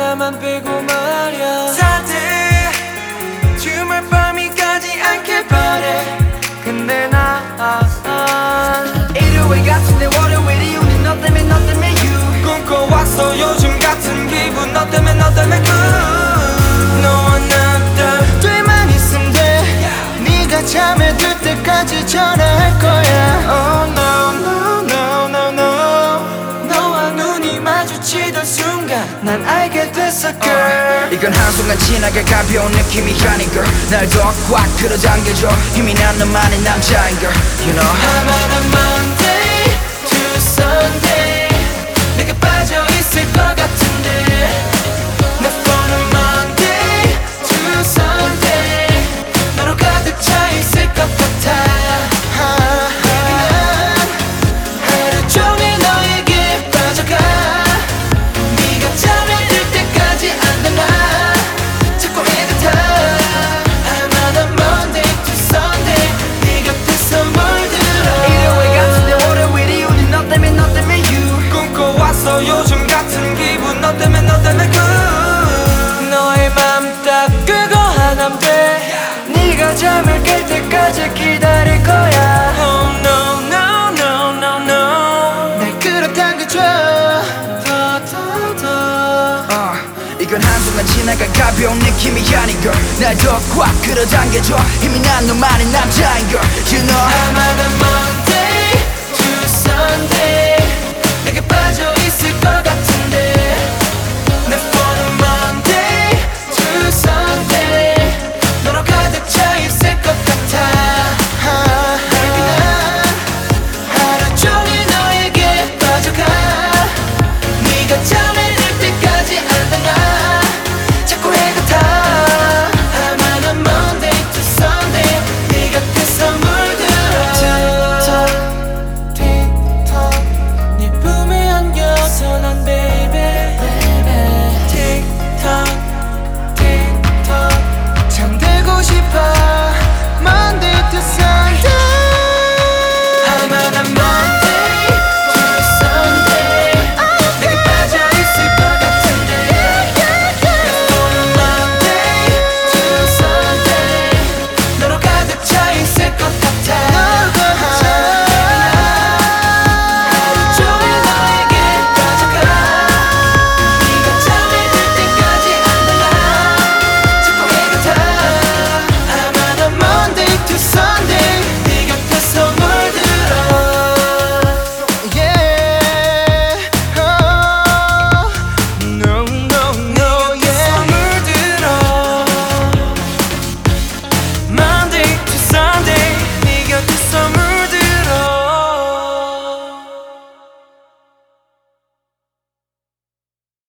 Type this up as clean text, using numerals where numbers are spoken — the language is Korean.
하나만 빼고 말야. 다들 주말 밤이 가지 않길 바래. 근데 난 일요일 같은데 월요일이 우린 너 때문에 너 때문에 you 꿈꿔왔어 요즘 같은 기분 너 때문에 너 때문에 good. 너와 나 둘만 있으면 돼. 네가 잠에 들 때까지 전화할 거야. Oh no no no no no. 너와 눈이 마주치던 순간 난 알게 됐어 girl. 이건 한순간 지나갈 가벼운 느낌이 아닌 걸. 날 더 꽉 끌어당겨줘 힘이 난 너만의 남자인 걸. You know I'm on a Monday to Sunday 내게 빠져있을 것 같은데 내 폰은 Monday to Sunday 너로 가득 차있을 것 같아. 난 하루 종일 너에게 빠져가. 네가 잠에 들 때까지 안달나 자꾸 애같아. I'm on a Monday to Sunday 네 곁에서 물들어. 일요일 같은데 월요일이 우린 너 때문에 너 때문에 you 꿈꿔왔어 요즘 같은 기분 너 때문에 너 때문에 good. 너의 맘 딱 끄고 하나면 돼. 네가 잠을 깰 때까지 기다릴 거야. Oh no no no no no. 날 끌어당겨줘 더. 이건 한순간 지나갈 가벼운 느낌이 아닌 걸. 날 더 꽉 끌어당겨줘 힘이 난 너만의 남자인 걸. You know